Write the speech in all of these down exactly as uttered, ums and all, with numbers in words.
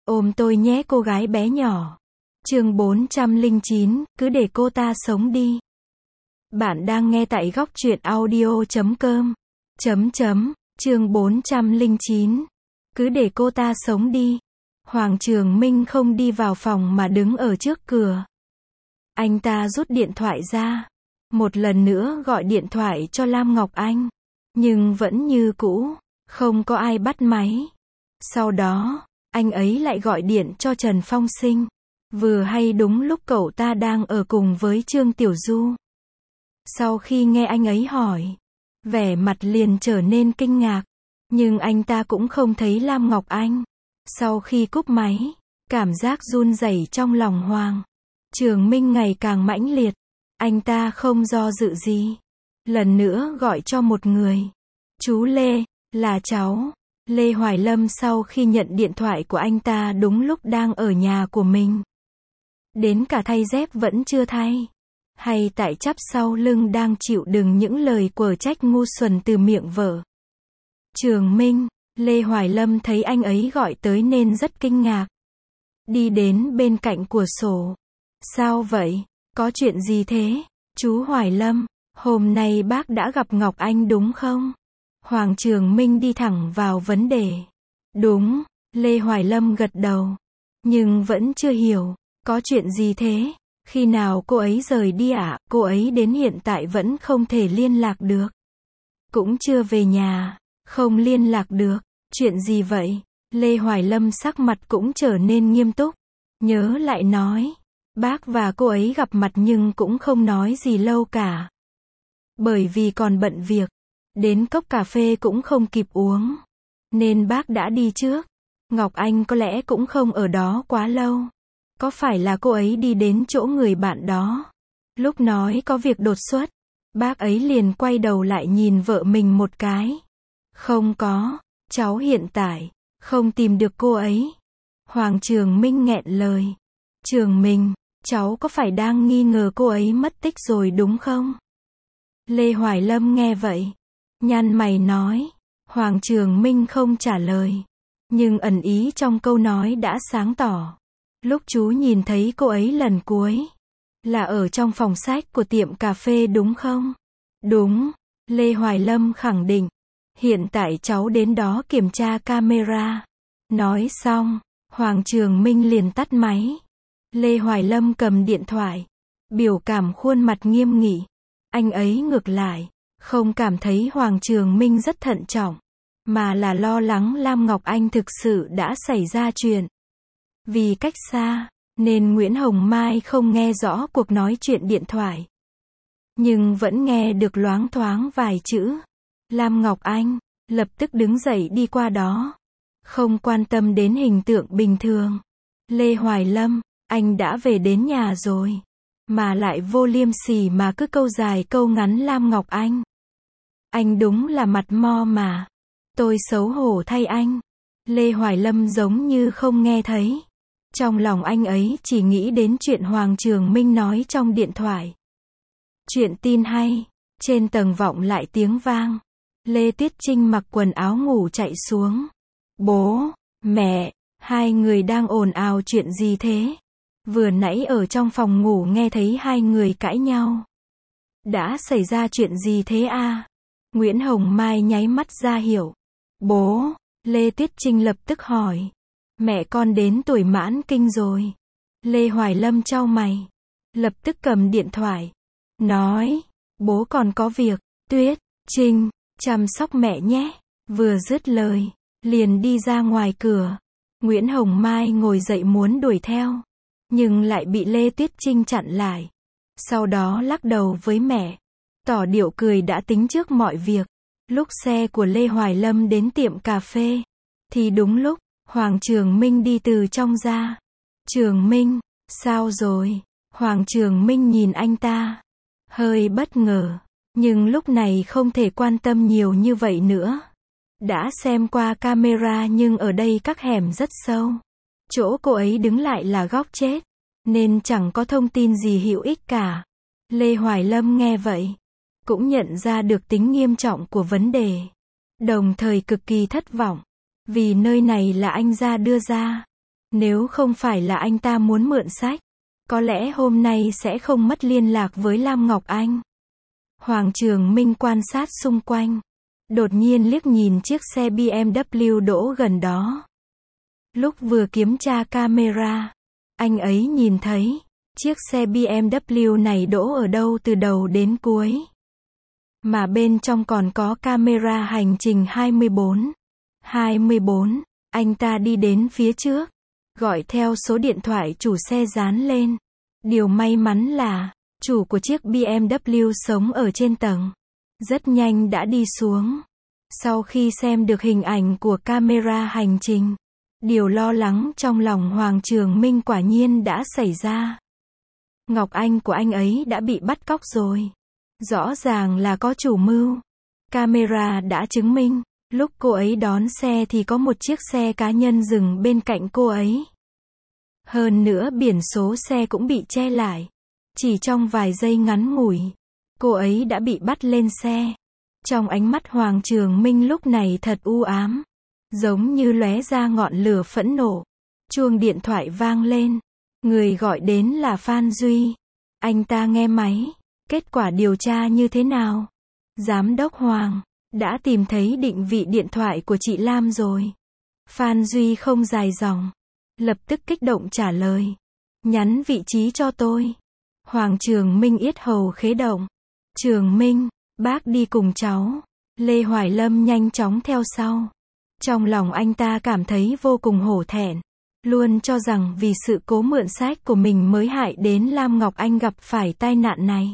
Ôm tôi nhé cô gái bé nhỏ. Chương bốn trăm lẻ chín, cứ để cô ta sống đi. Bạn đang nghe tại góc truyện audio chấm com. Chấm chấm, chương bốn trăm lẻ chín. Cứ để cô ta sống đi. Hoàng Trường Minh không đi vào phòng mà đứng ở trước cửa. Anh ta rút điện thoại ra. Một lần nữa gọi điện thoại cho Lam Ngọc Anh. Nhưng vẫn như cũ, không có ai bắt máy. Sau đó, anh ấy lại gọi điện cho Trần Phong Sinh. Vừa hay đúng lúc cậu ta đang ở cùng với Trương Tiểu Du. Sau khi nghe anh ấy hỏi, vẻ mặt liền trở nên kinh ngạc. Nhưng anh ta cũng không thấy Lam Ngọc Anh. Sau khi cúp máy, cảm giác run rẩy trong lòng Hoàng Trường Minh ngày càng mãnh liệt. Anh ta không do dự gì. Lần nữa gọi cho một người. Chú Lê, là cháu. Lê Hoài Lâm sau khi nhận điện thoại của anh ta đúng lúc đang ở nhà của mình. Đến cả thay dép vẫn chưa thay. Hay tại chắp sau lưng đang chịu đựng những lời quở trách ngu xuẩn từ miệng vợ. Trường Minh, Lê Hoài Lâm thấy anh ấy gọi tới nên rất kinh ngạc. Đi đến bên cạnh cửa sổ. Sao vậy? Có chuyện gì thế? Chú Hoài Lâm, hôm nay bác đã gặp Ngọc Anh đúng không? Hoàng Trường Minh đi thẳng vào vấn đề. Đúng, Lê Hoài Lâm gật đầu. Nhưng vẫn chưa hiểu, có chuyện gì thế? Khi nào cô ấy rời đi ạ? À? Cô ấy đến hiện tại vẫn không thể liên lạc được. Cũng chưa về nhà, không liên lạc được. Chuyện gì vậy? Lê Hoài Lâm sắc mặt cũng trở nên nghiêm túc. Nhớ lại nói, bác và cô ấy gặp mặt nhưng cũng không nói gì lâu cả. Bởi vì còn bận việc. Đến cốc cà phê cũng không kịp uống. Nên bác đã đi trước. Ngọc Anh có lẽ cũng không ở đó quá lâu. Có phải là cô ấy đi đến chỗ người bạn đó? Lúc nói có việc đột xuất, bác ấy liền quay đầu lại nhìn vợ mình một cái. Không có, cháu hiện tại không tìm được cô ấy. Hoàng Trường Minh nghẹn lời. Trường Minh, cháu có phải đang nghi ngờ cô ấy mất tích rồi đúng không? Lê Hoài Lâm nghe vậy, nhăn mày nói. Hoàng Trường Minh không trả lời. Nhưng ẩn ý trong câu nói đã sáng tỏ. Lúc chú nhìn thấy cô ấy lần cuối, là ở trong phòng sách của tiệm cà phê đúng không? Đúng, Lê Hoài Lâm khẳng định. Hiện tại cháu đến đó kiểm tra camera. Nói xong, Hoàng Trường Minh liền tắt máy. Lê Hoài Lâm cầm điện thoại. Biểu cảm khuôn mặt nghiêm nghị. Anh ấy ngược lại, không cảm thấy Hoàng Trường Minh rất thận trọng, mà là lo lắng Lam Ngọc Anh thực sự đã xảy ra chuyện. Vì cách xa, nên Nguyễn Hồng Mai không nghe rõ cuộc nói chuyện điện thoại. Nhưng vẫn nghe được loáng thoáng vài chữ. Lam Ngọc Anh, lập tức đứng dậy đi qua đó. Không quan tâm đến hình tượng bình thường. Lê Hoài Lâm, anh đã về đến nhà rồi. Mà lại vô liêm sỉ mà cứ câu dài câu ngắn Lam Ngọc Anh. Anh đúng là mặt mo mà. Tôi xấu hổ thay anh. Lê Hoài Lâm giống như không nghe thấy. Trong lòng anh ấy chỉ nghĩ đến chuyện Hoàng Trường Minh nói trong điện thoại. Chuyện tin hay. Trên tầng vọng lại tiếng vang. Lê Tiết Trinh mặc quần áo ngủ chạy xuống. Bố, mẹ, hai người đang ồn ào chuyện gì thế? Vừa nãy ở trong phòng ngủ nghe thấy hai người cãi nhau. Đã xảy ra chuyện gì thế à? Nguyễn Hồng Mai nháy mắt ra hiểu. Bố, Lê Tiết Trinh lập tức hỏi. Mẹ con đến tuổi mãn kinh rồi. Lê Hoài Lâm chau mày. Lập tức cầm điện thoại. Nói, bố còn có việc. Tuyết, Trinh, chăm sóc mẹ nhé. Vừa dứt lời, liền đi ra ngoài cửa. Nguyễn Hồng Mai ngồi dậy muốn đuổi theo. Nhưng lại bị Lê Tuyết Trinh chặn lại. Sau đó lắc đầu với mẹ. Tỏ điệu cười đã tính trước mọi việc. Lúc xe của Lê Hoài Lâm đến tiệm cà phê. Thì đúng lúc, Hoàng Trường Minh đi từ trong ra. Trường Minh, sao rồi? Hoàng Trường Minh nhìn anh ta. Hơi bất ngờ. Nhưng lúc này không thể quan tâm nhiều như vậy nữa. Đã xem qua camera nhưng ở đây các hẻm rất sâu. Chỗ cô ấy đứng lại là góc chết. Nên chẳng có thông tin gì hữu ích cả. Lê Hoài Lâm nghe vậy. Cũng nhận ra được tính nghiêm trọng của vấn đề. Đồng thời cực kỳ thất vọng. Vì nơi này là anh ra đưa ra. Nếu không phải là anh ta muốn mượn sách, có lẽ hôm nay sẽ không mất liên lạc với Lam Ngọc Anh. Hoàng Trường Minh quan sát xung quanh. Đột nhiên liếc nhìn chiếc xe bê em vê đỗ gần đó. Lúc vừa kiểm tra camera, anh ấy nhìn thấy, chiếc xe bê em vê này đỗ ở đâu từ đầu đến cuối. Mà bên trong còn có camera hành trình hai mươi bốn. hai mươi bốn, anh ta đi đến phía trước, gọi theo số điện thoại chủ xe dán lên. Điều may mắn là, chủ của chiếc bê em vê sống ở trên tầng. Rất nhanh đã đi xuống. Sau khi xem được hình ảnh của camera hành trình, điều lo lắng trong lòng Hoàng Trường Minh quả nhiên đã xảy ra. Ngọc Anh của anh ấy đã bị bắt cóc rồi. Rõ ràng là có chủ mưu. Camera đã chứng minh, lúc cô ấy đón xe thì có một chiếc xe cá nhân dừng bên cạnh cô ấy. Hơn nữa biển số xe cũng bị che lại. Chỉ trong vài giây ngắn ngủi, cô ấy đã bị bắt lên xe. Trong ánh mắt Hoàng Trường Minh lúc này thật u ám, giống như lóe ra ngọn lửa phẫn nộ. Chuông điện thoại vang lên. Người gọi đến là Phan Duy. Anh ta nghe máy. Kết quả điều tra như thế nào? Giám đốc Hoàng đã tìm thấy định vị điện thoại của chị Lam rồi. Phan Duy không dài dòng, lập tức kích động trả lời. Nhắn vị trí cho tôi. Hoàng Trường Minh yết hầu khế động. Trường Minh, bác đi cùng cháu. Lê Hoài Lâm nhanh chóng theo sau. Trong lòng anh ta cảm thấy vô cùng hổ thẹn. Luôn cho rằng vì sự cố mượn sách của mình mới hại đến Lam Ngọc Anh gặp phải tai nạn này.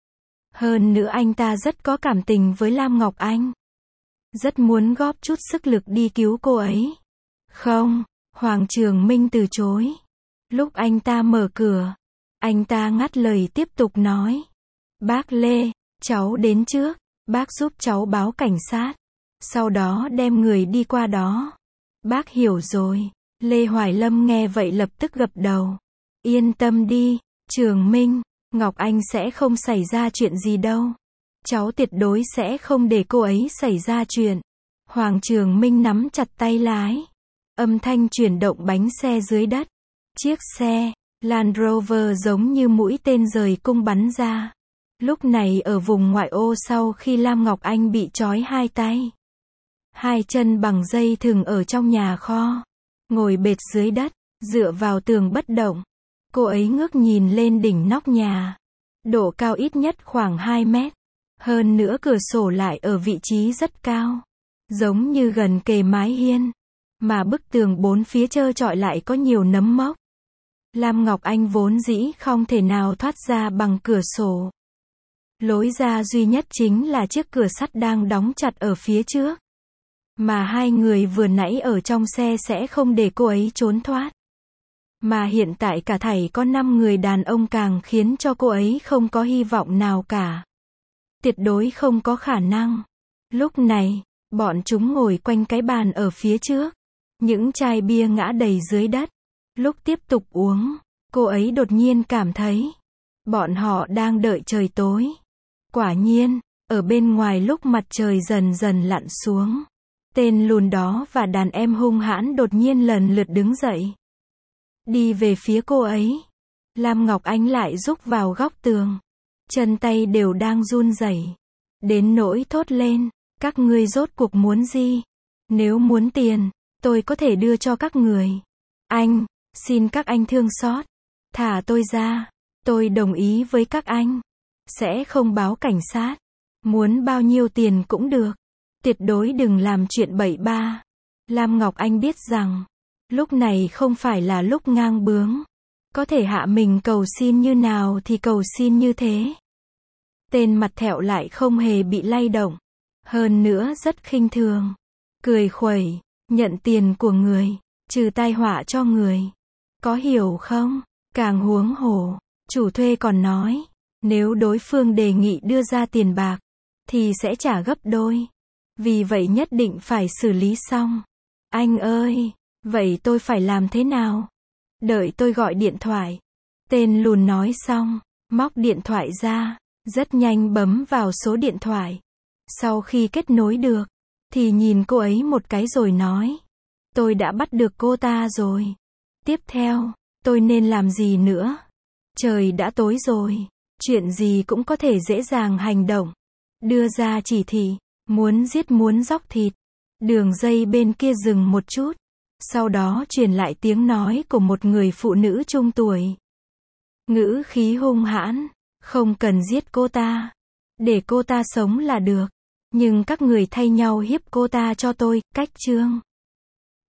Hơn nữa anh ta rất có cảm tình với Lam Ngọc Anh. Rất muốn góp chút sức lực đi cứu cô ấy. Không, Hoàng Trường Minh từ chối. Lúc anh ta mở cửa, anh ta ngắt lời tiếp tục nói. Bác Lê, cháu đến trước, bác giúp cháu báo cảnh sát. Sau đó đem người đi qua đó. Bác hiểu rồi. Lê Hoài Lâm nghe vậy lập tức gật đầu. Yên tâm đi, Trường Minh, Ngọc Anh sẽ không xảy ra chuyện gì đâu. Cháu tuyệt đối sẽ không để cô ấy xảy ra chuyện. Hoàng Trường Minh nắm chặt tay lái. Âm thanh chuyển động bánh xe dưới đất. Chiếc xe Land Rover giống như mũi tên rời cung bắn ra. Lúc này ở vùng ngoại ô sau khi Lam Ngọc Anh bị trói hai tay, hai chân bằng dây thừng ở trong nhà kho, ngồi bệt dưới đất, dựa vào tường bất động. Cô ấy ngước nhìn lên đỉnh nóc nhà. Độ cao ít nhất khoảng hai mét. Hơn nữa cửa sổ lại ở vị trí rất cao. Giống như gần kề mái hiên. Mà bức tường bốn phía trơ trọi lại có nhiều nấm mốc. Lam Ngọc Anh vốn dĩ không thể nào thoát ra bằng cửa sổ. Lối ra duy nhất chính là chiếc cửa sắt đang đóng chặt ở phía trước. Mà hai người vừa nãy ở trong xe sẽ không để cô ấy trốn thoát. Mà hiện tại cả thảy có năm người đàn ông càng khiến cho cô ấy không có hy vọng nào cả. Tuyệt đối không có khả năng. Lúc này, bọn chúng ngồi quanh cái bàn ở phía trước. Những chai bia ngã đầy dưới đất. Lúc tiếp tục uống, cô ấy đột nhiên cảm thấy bọn họ đang đợi trời tối. Quả nhiên, ở bên ngoài lúc mặt trời dần dần lặn xuống, tên lùn đó và đàn em hung hãn đột nhiên lần lượt đứng dậy. Đi về phía cô ấy. Lam Ngọc Anh lại rúc vào góc tường. Chân tay đều đang run rẩy. Đến nỗi thốt lên. Các ngươi rốt cuộc muốn gì? Nếu muốn tiền, tôi có thể đưa cho các người. Anh, xin các anh thương xót. Thả tôi ra. Tôi đồng ý với các anh. Sẽ không báo cảnh sát. Muốn bao nhiêu tiền cũng được. Tuyệt đối đừng làm chuyện bậy ba. Lam Ngọc Anh biết rằng, lúc này không phải là lúc ngang bướng. Có thể hạ mình cầu xin như nào thì cầu xin như thế. Tên mặt thẹo lại không hề bị lay động. Hơn nữa rất khinh thường. Cười khuẩy, nhận tiền của người, trừ tai họa cho người. Có hiểu không? Càng huống hồ, chủ thuê còn nói, nếu đối phương đề nghị đưa ra tiền bạc, thì sẽ trả gấp đôi. Vì vậy nhất định phải xử lý xong. Anh ơi, vậy tôi phải làm thế nào? Đợi tôi gọi điện thoại. Tên lùn nói xong, móc điện thoại ra, rất nhanh bấm vào số điện thoại. Sau khi kết nối được, thì nhìn cô ấy một cái rồi nói. Tôi đã bắt được cô ta rồi. Tiếp theo, tôi nên làm gì nữa? Trời đã tối rồi. Chuyện gì cũng có thể dễ dàng hành động. Đưa ra chỉ thị. Muốn giết muốn dóc thịt. Đường dây bên kia dừng một chút. Sau đó truyền lại tiếng nói của một người phụ nữ trung tuổi. Ngữ khí hung hãn. Không cần giết cô ta. Để cô ta sống là được. Nhưng các người thay nhau hiếp cô ta cho tôi. Cách chương